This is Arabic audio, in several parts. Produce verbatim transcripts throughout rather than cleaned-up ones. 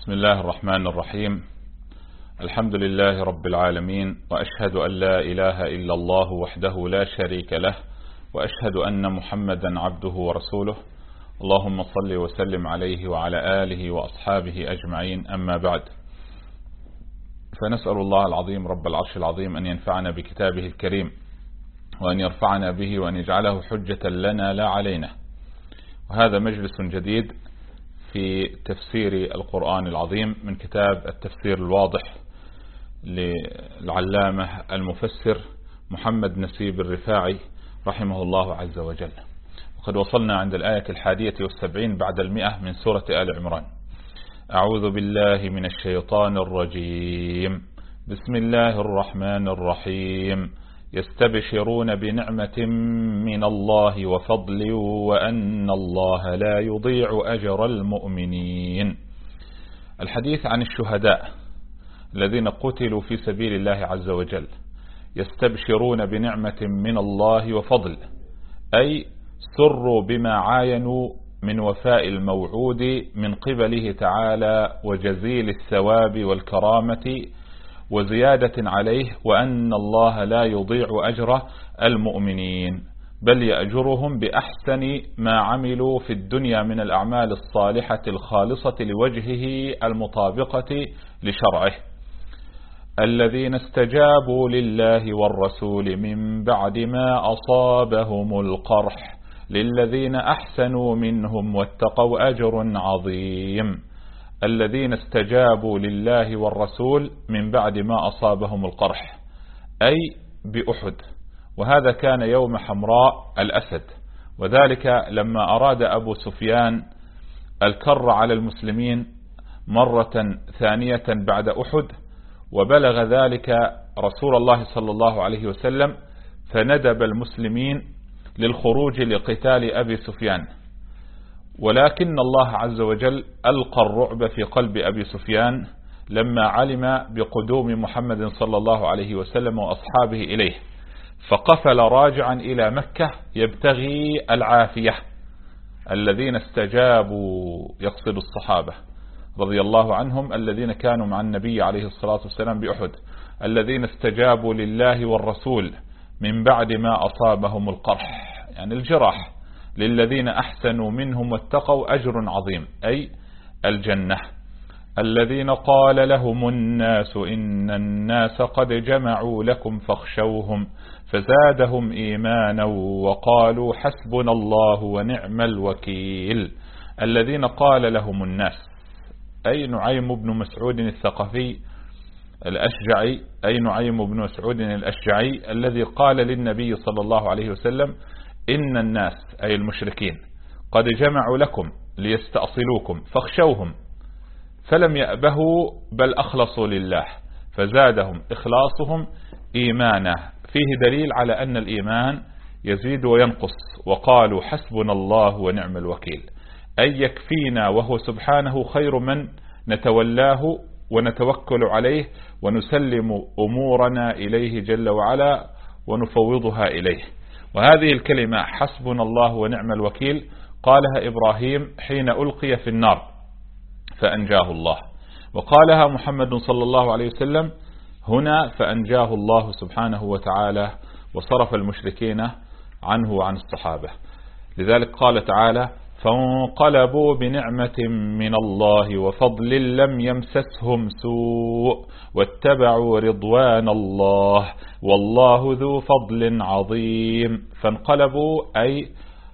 بسم الله الرحمن الرحيم. الحمد لله رب العالمين، وأشهد أن لا إله إلا الله وحده لا شريك له، وأشهد أن محمدا عبده ورسوله. اللهم صل وسلم عليه وعلى آله وأصحابه أجمعين، أما بعد، فنسأل الله العظيم رب العرش العظيم أن ينفعنا بكتابه الكريم، وأن يرفعنا به، وأن يجعله حجة لنا لا علينا. وهذا مجلس جديد في تفسير القرآن العظيم من كتاب التفسير الواضح للعلامة المفسر محمد نسيب الرفاعي رحمه الله عز وجل. وقد وصلنا عند الآية الحادية والسبعين بعد المئة من سورة آل عمران. أعوذ بالله من الشيطان الرجيم. بسم الله الرحمن الرحيم. يستبشرون بنعمة من الله وفضل وأن الله لا يضيع أجر المؤمنين. الحديث عن الشهداء الذين قتلوا في سبيل الله عز وجل. يستبشرون بنعمة من الله وفضل، أي سروا بما عاينوا من وفاء الموعود من قبله تعالى وجزيل الثواب والكرامة وزيادة عليه، وأن الله لا يضيع أجر المؤمنين، بل يأجرهم بأحسن ما عملوا في الدنيا من الأعمال الصالحة الخالصة لوجهه المطابقة لشرعه. الذين استجابوا لله والرسول من بعد ما أصابهم القرح للذين أحسنوا منهم واتقوا أجر عظيم. الذين استجابوا لله والرسول من بعد ما أصابهم القرح، أي بأحد، وهذا كان يوم حمراء الأسد، وذلك لما أراد أبو سفيان الكر على المسلمين مرة ثانية بعد أحد، وبلغ ذلك رسول الله صلى الله عليه وسلم، فندب المسلمين للخروج لقتال أبي سفيان، ولكن الله عز وجل ألقى الرعب في قلب أبي سفيان لما علم بقدوم محمد صلى الله عليه وسلم وأصحابه إليه، فقفل راجعا إلى مكة يبتغي العافية. الذين استجابوا يقصد الصحابة رضي الله عنهم الذين كانوا مع النبي عليه الصلاة والسلام بأحد. الذين استجابوا لله والرسول من بعد ما أصابهم القرح، يعني الجراح، للذين أحسنوا منهم واتقوا أجر عظيم، أي الجنة. الذين قال لهم الناس إن الناس قد جمعوا لكم فاخشوهم فزادهم إيمانا وقالوا حسبنا الله ونعم الوكيل. الذين قال لهم الناس، أي نعيم بن مسعود الثقفي الأشجعي، أي نعيم بن مسعود الأشجعي الذي قال للنبي صلى الله عليه وسلم إن الناس، أي المشركين، قد جمعوا لكم ليستأصلوكم فاخشوهم، فلم يأبهوا بل أخلصوا لله فزادهم إخلاصهم إيمانا. فيه دليل على أن الإيمان يزيد وينقص. وقالوا حسبنا الله ونعم الوكيل، أي يكفينا وهو سبحانه خير من نتولاه ونتوكل عليه ونسلم أمورنا إليه جل وعلا ونفوضها إليه. وهذه الكلمة حسبنا الله ونعم الوكيل قالها إبراهيم حين ألقي في النار فأنجاه الله، وقالها محمد صلى الله عليه وسلم هنا فأنجاه الله سبحانه وتعالى وصرف المشركين عنه وعن الصحابة. لذلك قال تعالى فانقلبوا بنعمة من الله وفضل لم يمسسهم سوء واتبعوا رضوان الله والله ذو فضل عظيم. فانقلبوا أي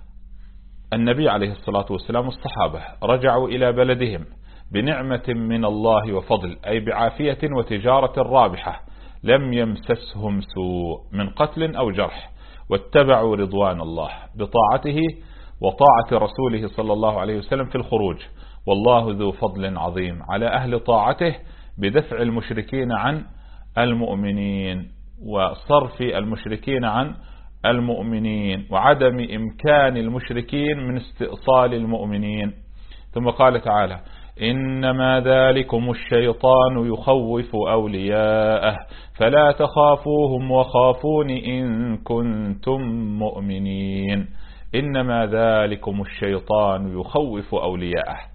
النبي عليه الصلاة والسلام والصحابة رجعوا إلى بلدهم بنعمة من الله وفضل، أي بعافية وتجارة رابحة لم يمسسهم سوء من قتل أو جرح، واتبعوا رضوان الله بطاعته وطاعة رسوله صلى الله عليه وسلم في الخروج، والله ذو فضل عظيم على أهل طاعته بدفع المشركين عن المؤمنين وصرف المشركين عن المؤمنين وعدم إمكان المشركين من استئصال المؤمنين. ثم قال تعالى إنما ذلكم الشيطان يخوف أولياءه فلا تخافوهم وخافون إن كنتم مؤمنين. إنما ذلكم الشيطان يخوف أولياءه،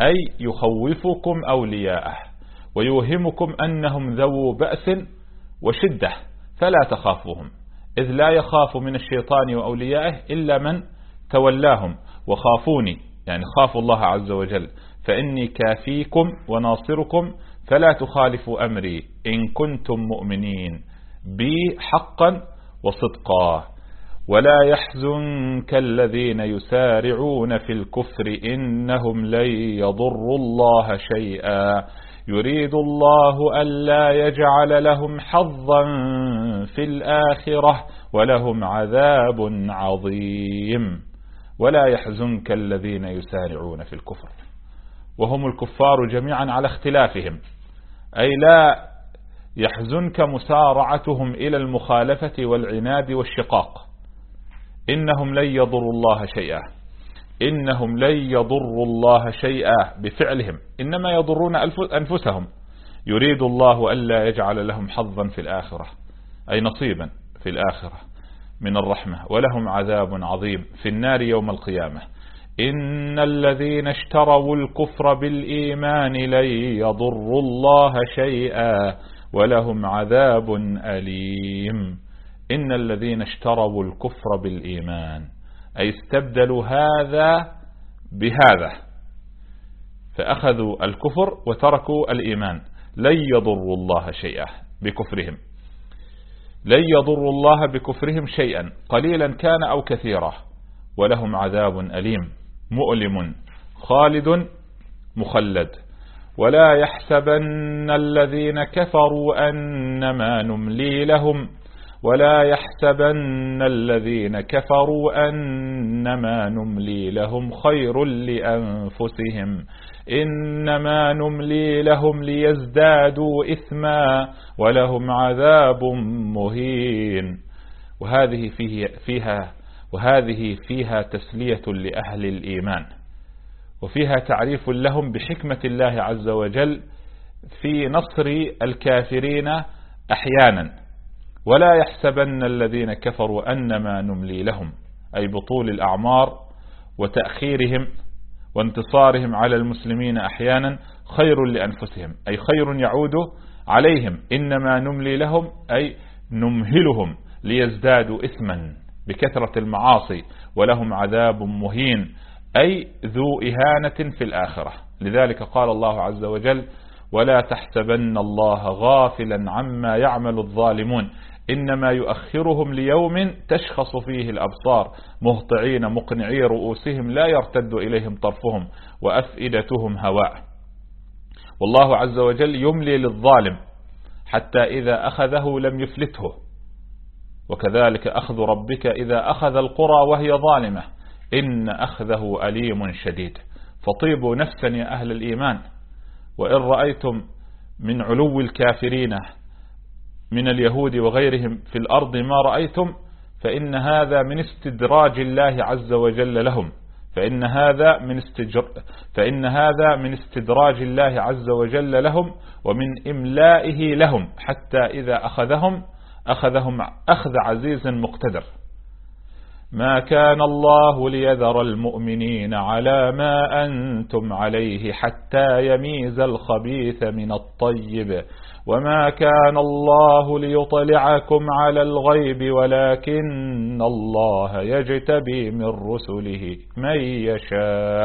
أي يخوفكم أولياءه ويوهمكم أنهم ذو بأس وشدة فلا تخافوهم، إذ لا يخاف من الشيطان وأوليائه إلا من تولاهم، وخافوني يعني خافوا الله عز وجل، فإني كافيكم وناصركم فلا تخالفوا أمري إن كنتم مؤمنين بي حقا وصدقا. ولا يحزنك الذين يسارعون في الكفر إنهم لن يضروا الله شيئا يريد الله ألا يجعل لهم حظا في الآخرة ولهم عذاب عظيم. ولا يحزنك الذين يسارعون في الكفر، وهم الكفار جميعا على اختلافهم، أي لا يحزنك مسارعتهم إلى المخالفة والعناد والشقاق. إنهم لن يضروا الله شيئا، إنهم لن يضروا الله شيئا بفعلهم، إنما يضرون أنفسهم. يريد الله ألا يجعل لهم حظا في الآخرة، أي نصيبا في الآخرة من الرحمة، ولهم عذاب عظيم في النار يوم القيامة. إن الذين اشتروا الكفر بالإيمان لن يضروا الله شيئا ولهم عذاب أليم. إن الذين اشتروا الكفر بالإيمان، أي استبدلوا هذا بهذا، فأخذوا الكفر وتركوا الإيمان. لن يضروا الله شيئا بكفرهم، لن يضروا الله بكفرهم شيئا قليلا كان أو كثيرا، ولهم عذاب أليم مؤلم خالد مخلد. ولا يحسبن الذين كفروا أنما نملي لهم ولا يحسبن الذين كفروا أنما نملي لهم خير لأنفسهم إنما نملي لهم ليزدادوا إثما ولهم عذاب مهين. وهذه فيه فيها وهذه فيها تسلية لأهل الإيمان، وفيها تعريف لهم بحكمة الله عز وجل في نصر الكافرين أحيانا. ولا يحسبن الذين كفروا أنما نملي لهم، أي بطول الأعمار وتأخيرهم وانتصارهم على المسلمين أحيانا خير لأنفسهم، أي خير يعود عليهم. إنما نملي لهم أي نمهلهم ليزدادوا إثما بكثرة المعاصي، ولهم عذاب مهين أي ذو إهانة في الآخرة. لذلك قال الله عز وجل: ولا تحسبن الله غافلا عما يعمل الظالمون إنما يؤخرهم ليوم تشخص فيه الأبصار مهطعين مقنعي رؤوسهم لا يرتد إليهم طرفهم وأفئدتهم هواء. والله عز وجل يملي للظالم حتى إذا أخذه لم يفلته، وكذلك أخذ ربك إذا أخذ القرى وهي ظالمة إن أخذه أليم شديد. فطيبوا نفسا يا أهل الإيمان، وإن رأيتم من علو الكافرين من اليهود وغيرهم في الأرض ما رأيتم، فإن هذا من استدراج الله عز وجل لهم، فإن هذا من استجر فإن هذا من استدراج الله عز وجل لهم ومن إملائه لهم، حتى إذا أخذهم أخذهم أخذ عزيز مقتدر. ما كان الله ليذر المؤمنين على ما أنتم عليه حتى يميز الخبيث من الطيب وما كان الله ليطلعكم على الغيب ولكن الله يجتبي من رسله من يشاء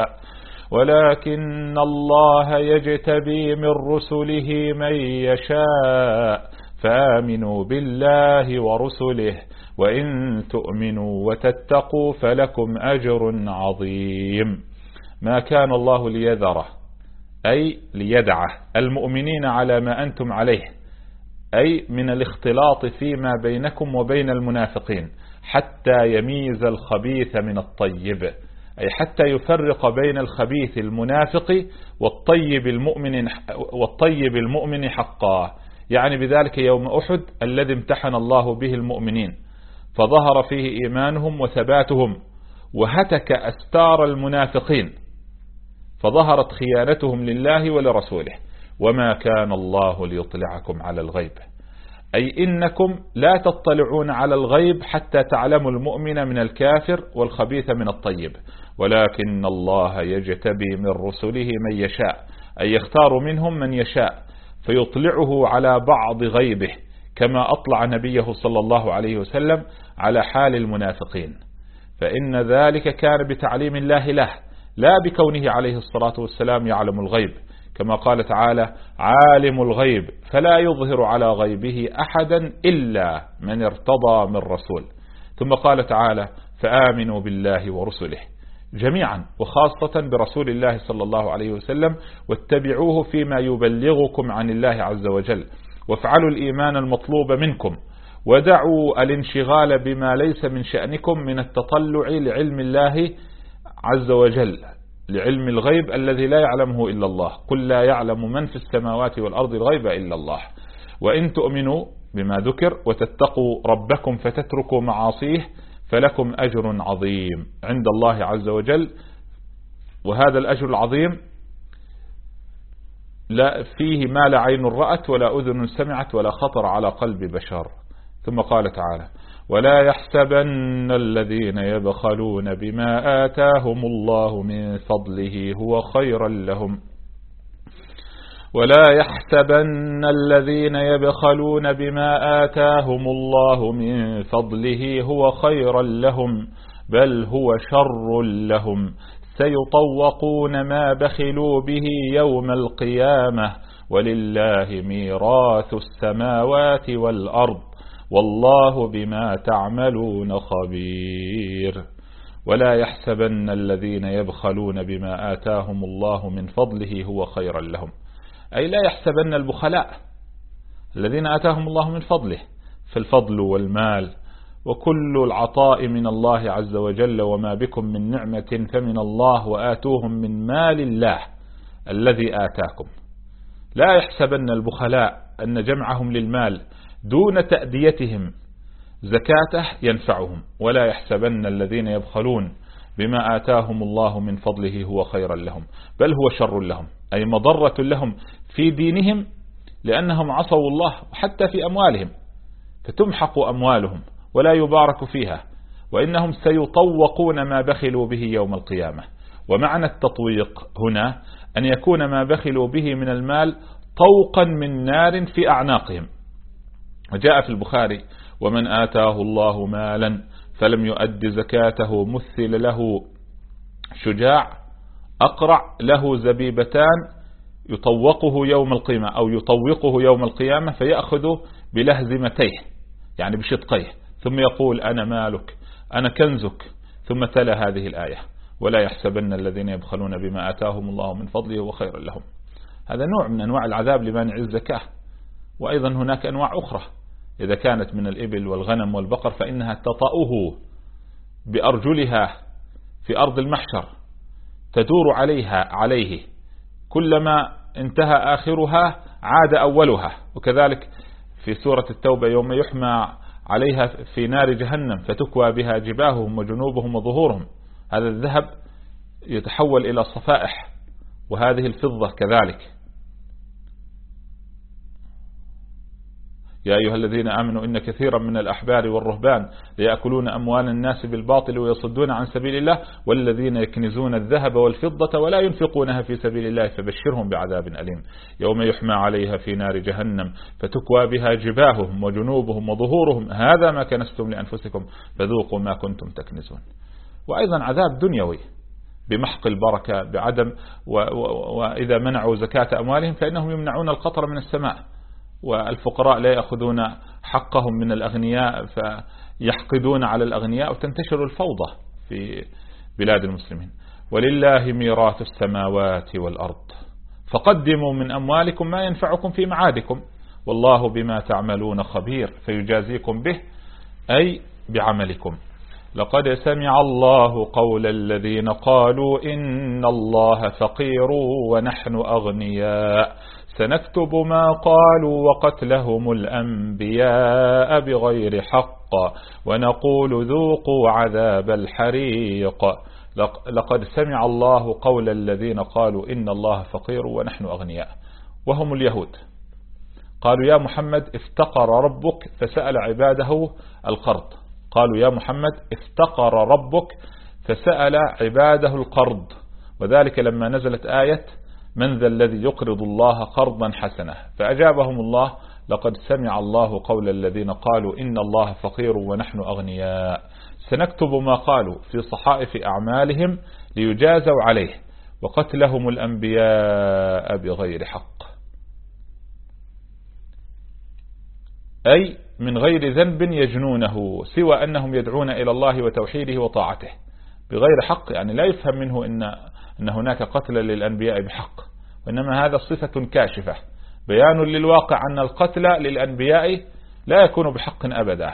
ولكن الله يجتبي من رسله من يشاء فآمنوا بالله ورسله وإن تؤمنوا وتتقوا فلكم أجر عظيم. ما كان الله ليذره أي ليدعه المؤمنين على ما أنتم عليه، أي من الاختلاط فيما بينكم وبين المنافقين، حتى يميز الخبيث من الطيب، أي حتى يفرق بين الخبيث المنافق والطيب المؤمن والطيب المؤمن حقا. يعني بذلك يوم أحد الذي امتحن الله به المؤمنين فظهر فيه إيمانهم وثباتهم، وهتك أستار المنافقين فظهرت خيانتهم لله ولرسوله. وما كان الله ليطلعكم على الغيب أي إنكم لا تطلعون على الغيب حتى تعلموا المؤمن من الكافر والخبيث من الطيب، ولكن الله يجتبي من رسله من يشاء، أي يختار منهم من يشاء فيطلعه على بعض غيبه، كما أطلع نبيه صلى الله عليه وسلم على حال المنافقين، فإن ذلك كان بتعليم الله له لا بكونه عليه الصلاة والسلام يعلم الغيب، كما قال تعالى: عالم الغيب فلا يظهر على غيبه أحدا إلا من ارتضى من رسول. ثم قال تعالى: فآمنوا بالله ورسله جميعا وخاصة برسول الله صلى الله عليه وسلم، واتبعوه فيما يبلغكم عن الله عز وجل، وافعلوا الإيمان المطلوب منكم، ودعوا الانشغال بما ليس من شأنكم من التطلع لعلم الله عز وجل، لعلم الغيب الذي لا يعلمه إلا الله. قل لا يعلم من في السماوات والأرض الغيب إلا الله. وإن تؤمنوا بما ذكر وتتقوا ربكم فتتركوا معاصيه فلكم أجر عظيم عند الله عز وجل، وهذا الأجر العظيم لا فيه ما لا عين رأت ولا أذن سمعت ولا خطر على قلب بشر. ثم قال تعالى: ولا يحسبن الذين يبخلون بما آتاهم الله من فضله هو خيرا لهم ولا يحسبن الذين يبخلون بما آتاهم الله من فضله هو خيرا لهم بل هو شر لهم سيطوقون ما بخلوا به يوم القيامة ولله ميراث السماوات والأرض والله بما تعملون خبير. ولا يحسبن الذين يبخلون بما آتاهم الله من فضله هو خيرا لهم، أي لا يحسبن البخلاء الذين آتاهم الله من فضله، فالفضل والمال وكل العطاء من الله عز وجل، وما بكم من نعمة فمن الله وآتوهم من مال الله الذي آتاكم. لا يحسبن البخلاء أن جمعهم للمال دون تأديتهم زكاته ينفعهم، ولا يحسبن الذين يبخلون بما آتاهم الله من فضله هو خيرا لهم بل هو شر لهم، أي مضرة لهم في دينهم لأنهم عصوا الله، وحتى في أموالهم فتمحق أموالهم ولا يبارك فيها، وإنهم سيطوقون ما بخلوا به يوم القيامة. ومعنى التطويق هنا أن يكون ما بخلوا به من المال طوقا من نار في أعناقهم. وجاء في البخاري: ومن آتاه الله مالا فلم يؤد زكاته مثل له شجاع أقرع له زبيبتان يطوقه يوم القيامة أو يطوقه يوم القيامة فيأخذ بلهزمتيه يعني بشدقيه، ثم يقول: أنا مالك أنا كنزك، ثم تلا هذه الآية: ولا يحسبن الذين يبخلون بما آتاهم الله من فضله وخيرا لهم. هذا نوع من أنواع العذاب لمانع الزكاة. وأيضا هناك أنواع أخرى، إذا كانت من الإبل والغنم والبقر فإنها تطأه بأرجلها في أرض المحشر تدور عليها عليه، كلما انتهى آخرها عاد أولها. وكذلك في سورة التوبة: يوم يحمى عليها في نار جهنم فتكوى بها جباههم وجنوبهم وظهورهم. هذا الذهب يتحول إلى صفائح، وهذه الفضة كذلك. يا أيها الذين آمنوا إن كثيرا من الأحبار والرهبان ليأكلون أموال الناس بالباطل ويصدون عن سبيل الله والذين يكنزون الذهب والفضة ولا ينفقونها في سبيل الله فبشرهم بعذاب أليم يوم يحمى عليها في نار جهنم فتكوى بها جباههم وجنوبهم وظهورهم هذا ما كنستم لأنفسكم فذوقوا ما كنتم تكنزون. وأيضا عذاب دنيوي بمحق البركة بعدم و و وإذا منعوا زكاة أموالهم فإنهم يمنعون القطر من السماء، والفقراء لا يأخذون حقهم من الأغنياء فيحقدون على الأغنياء وتنتشر الفوضى في بلاد المسلمين. ولله ميراث السماوات والأرض فقدموا من أموالكم ما ينفعكم في معادكم والله بما تعملون خبير فيجازيكم به أي بعملكم. لقد سمع الله قول الذين قالوا إن الله فقير ونحن أغنياء سنكتب ما قالوا وقتلهم الأنبياء بغير حق ونقول ذوقوا عذاب الحريق. لقد سمع الله قول الذين قالوا إن الله فقير ونحن أغنياء، وهم اليهود. قالوا يا محمد افتقر ربك فسأل عباده القرض. قالوا يا محمد افتقر ربك فسأل عباده القرض، وذلك لما نزلت آية من ذا الذي يقرض الله قرضا حسنا، فأجابهم الله لقد سمع الله قول الذين قالوا إن الله فقير ونحن أغنياء، سنكتب ما قالوا في صحائف أعمالهم ليجازوا عليه وقتلهم الأنبياء بغير حق، أي من غير ذنب يجنونه سوى أنهم يدعون إلى الله وتوحيده وطاعته بغير حق، يعني لا يفهم منه إن, إن هناك قتل للأنبياء بحق، وإنما هذا صفة كاشفة بيان للواقع أن القتل للأنبياء لا يكون بحق أبدا.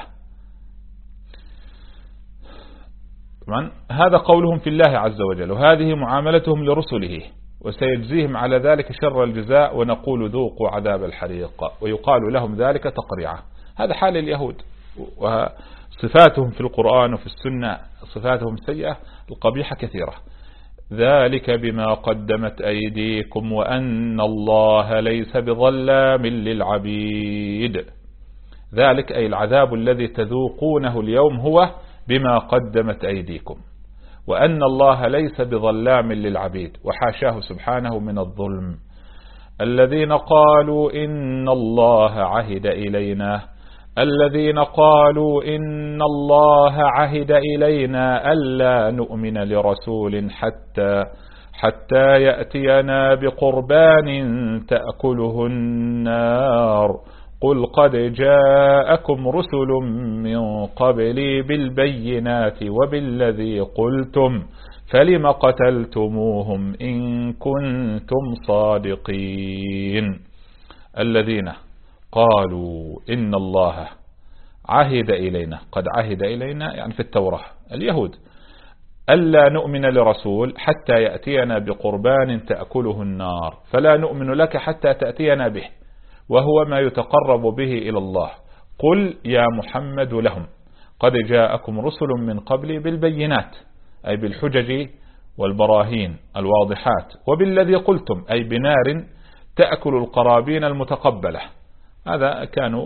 هذا قولهم في الله عز وجل، وهذه معاملتهم لرسله، وسيجزيهم على ذلك شر الجزاء ونقول ذوقوا عذاب الحريق، ويقال لهم ذلك تقريعا. هذا حال اليهود، وصفاتهم في القرآن وفي السنة صفاتهم السيئة القبيحة كثيرة. ذلك بما قدمت أيديكم وأن الله ليس بظلام للعبيد. ذلك أي العذاب الذي تذوقونه اليوم هو بما قدمت أيديكم، وأن الله ليس بظلام للعبيد، وحاشاه سبحانه من الظلم. الذين قالوا إن الله عهد إلينا الذين قالوا إن الله عهد إلينا ألا نؤمن لرسول حتى حتى يأتينا بقربان تأكله النار قل قد جاءكم رسل من قبلي بالبينات وبالذي قلتم فلم قتلتموهم إن كنتم صادقين. الذين قالوا إن الله عهد إلينا، قد عهد إلينا يعني في التوراة اليهود، ألا نؤمن لرسول حتى يأتينا بقربان تأكله النار، فلا نؤمن لك حتى تأتينا به، وهو ما يتقرب به إلى الله. قل يا محمد لهم قد جاءكم رسل من قبل بالبينات أي بالحجج والبراهين الواضحات، وبالذي قلتم أي بنار تأكل القرابين المتقبلة. هذا كانوا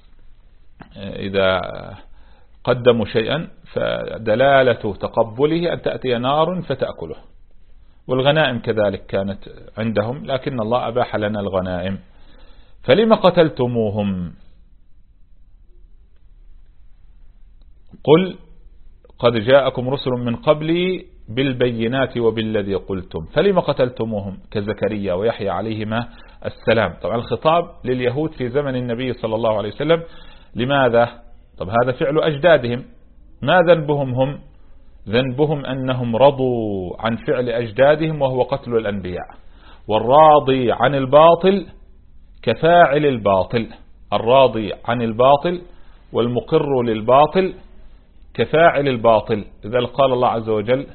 إذا قدموا شيئا فدلالة تقبله أن تأتي نار فتأكله، والغنائم كذلك كانت عندهم، لكن الله أباح لنا الغنائم. فلما قتلتموهم قل قد جاءكم رسل من قبلي بالبينات وبالذي قلتم فلما قتلتموهم كزكريا ويحيى عليهما السلام. طبعا الخطاب لليهود في زمن النبي صلى الله عليه وسلم. لماذا؟ طب هذا فعل أجدادهم، ما ذنبهم هم؟ ذنبهم أنهم رضوا عن فعل أجدادهم وهو قتل الأنبياء، والراضي عن الباطل كفاعل الباطل، الراضي عن الباطل والمقر للباطل كفاعل الباطل. إذا قال الله عز وجل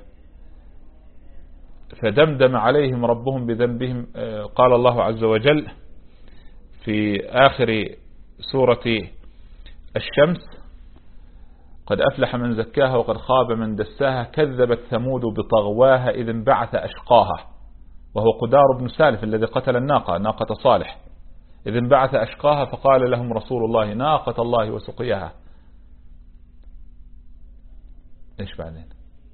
فدمدم عليهم ربهم بذنبهم، قال الله عز وجل في آخر سورة الشمس قد أفلح من زكاها وقد خاب من دساها كذبت ثمود بطغواها إذ انبعث أشقاها، وهو قدار بن سالف الذي قتل الناقة ناقة صالح، إذ انبعث أشقاها فقال لهم رسول الله ناقة الله وسقياها. إيش بعدين؟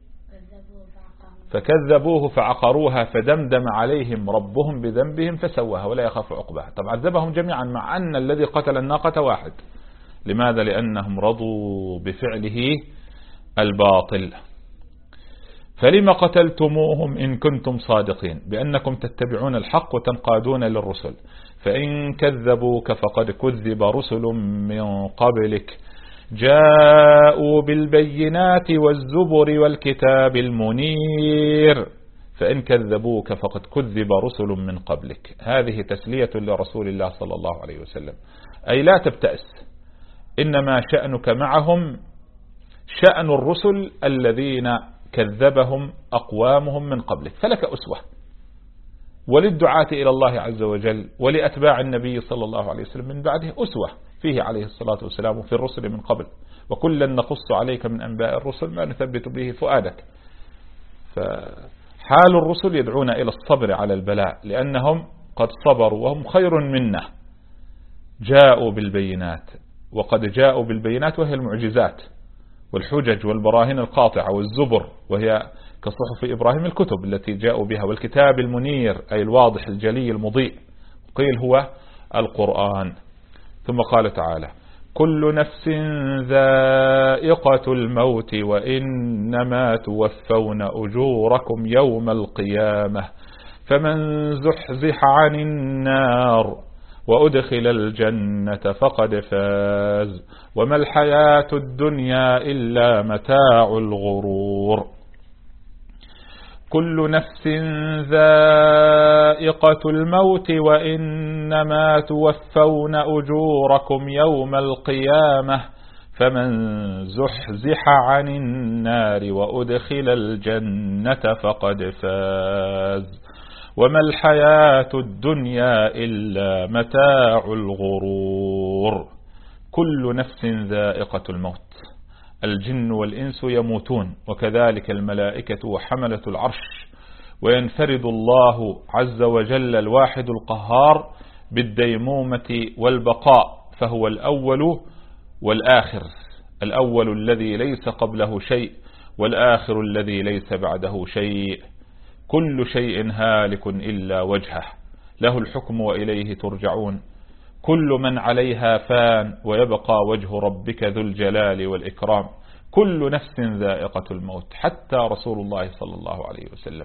فكذبوه فعقروها فدمدم عليهم ربهم بذنبهم فسواها ولا يخاف عقباها. طبعا عذبهم جميعا مع أن الذي قتل الناقة واحد. لماذا؟ لأنهم رضوا بفعله الباطل. فلما قتلتموهم إن كنتم صادقين، بأنكم تتبعون الحق وتنقادون للرسل. فإن كذبوك فقد كذب رسل من قبلك جاءوا بالبينات والزبر والكتاب المنير. فإن كذبوك فقد كذب رسل من قبلك. هذه تسلية لرسول الله صلى الله عليه وسلم، أي لا تبتأس، إنما شأنك معهم شأن الرسل الذين كذبهم أقوامهم من قبلك، فلك أسوة، وللدعاة إلى الله عز وجل ولأتباع النبي صلى الله عليه وسلم من بعده أسوة فيه عليه الصلاة والسلام في الرسل من قبل، وكلا نقص عليك من أنباء الرسل ما نثبت به فؤادك. فحال الرسل يدعون إلى الصبر على البلاء، لأنهم قد صبروا وهم خير منا، جاءوا بالبينات، وقد جاءوا بالبينات وهي المعجزات والحجج والبراهين القاطعة والزبر، وهي كصحف إبراهيم الكتب التي جاءوا بها، والكتاب المنير أي الواضح الجلي المضيء، قيل هو القرآن. ثم قال تعالى: كل نفس ذائقة الموت وإنما توفون أجوركم يوم القيامة فمن زحزح عن النار وأدخل الجنة فقد فاز وما الحياة الدنيا إلا متاع الغرور. كل نفس ذائقة الموت وإنما توفون أجوركم يوم القيامة فمن زحزح عن النار وأدخل الجنة فقد فاز وما الحياة الدنيا إلا متاع الغرور. كل نفس ذائقة الموت، الجن والإنس يموتون، وكذلك الملائكة وحملة العرش، وينفرد الله عز وجل الواحد القهار بالديمومة والبقاء، فهو الأول والآخر، الأول الذي ليس قبله شيء، والآخر الذي ليس بعده شيء. كل شيء هالك إلا وجهه، له الحكم وإليه ترجعون. كل من عليها فان ويبقى وجه ربك ذو الجلال والإكرام. كل نفس ذائقة الموت، حتى رسول الله صلى الله عليه وسلم.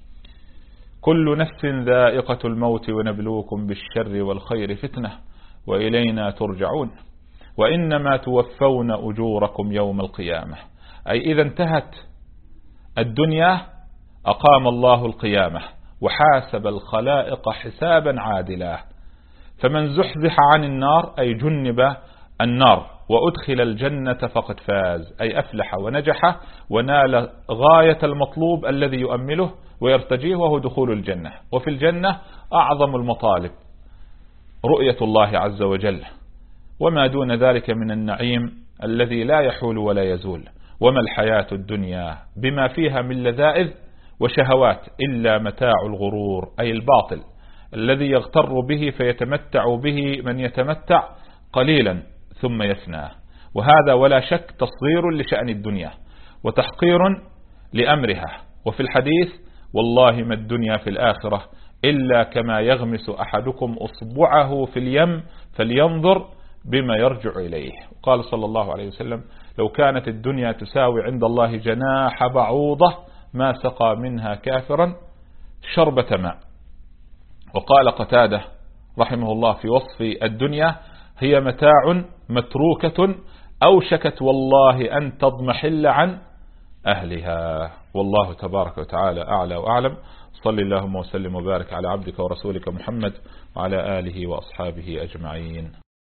كل نفس ذائقة الموت ونبلوكم بالشر والخير فتنة وإلينا ترجعون وإنما توفون أجوركم يوم القيامة. أي إذا انتهت الدنيا أقام الله القيامة وحاسب الخلائق حسابا عادلا. فمن زحزح عن النار أي جنب النار وأدخل الجنة فقد فاز، أي أفلح ونجح ونال غاية المطلوب الذي يؤمله ويرتجيه، وهو دخول الجنة. وفي الجنة أعظم المطالب رؤية الله عز وجل، وما دون ذلك من النعيم الذي لا يحول ولا يزول. وما الحياة الدنيا بما فيها من لذائذ وشهوات إلا متاع الغرور، أي الباطل الذي يغتر به فيتمتع به من يتمتع قليلا ثم يفنى. وهذا ولا شك تصغير لشأن الدنيا وتحقير لأمرها. وفي الحديث: والله ما الدنيا في الآخرة إلا كما يغمس أحدكم أصبعه في اليم فلينظر بما يرجع إليه. قال صلى الله عليه وسلم: لو كانت الدنيا تساوي عند الله جناح بعوضة ما سقى منها كافرا شربة ماء. وقال قتادة رحمه الله في وصف الدنيا: هي متاع متروكة أوشكت والله أن تضمحل عن أهلها. والله تبارك وتعالى أعلى وأعلم. صل اللهم وسلم وبارك على عبدك ورسولك محمد وعلى آله وأصحابه أجمعين.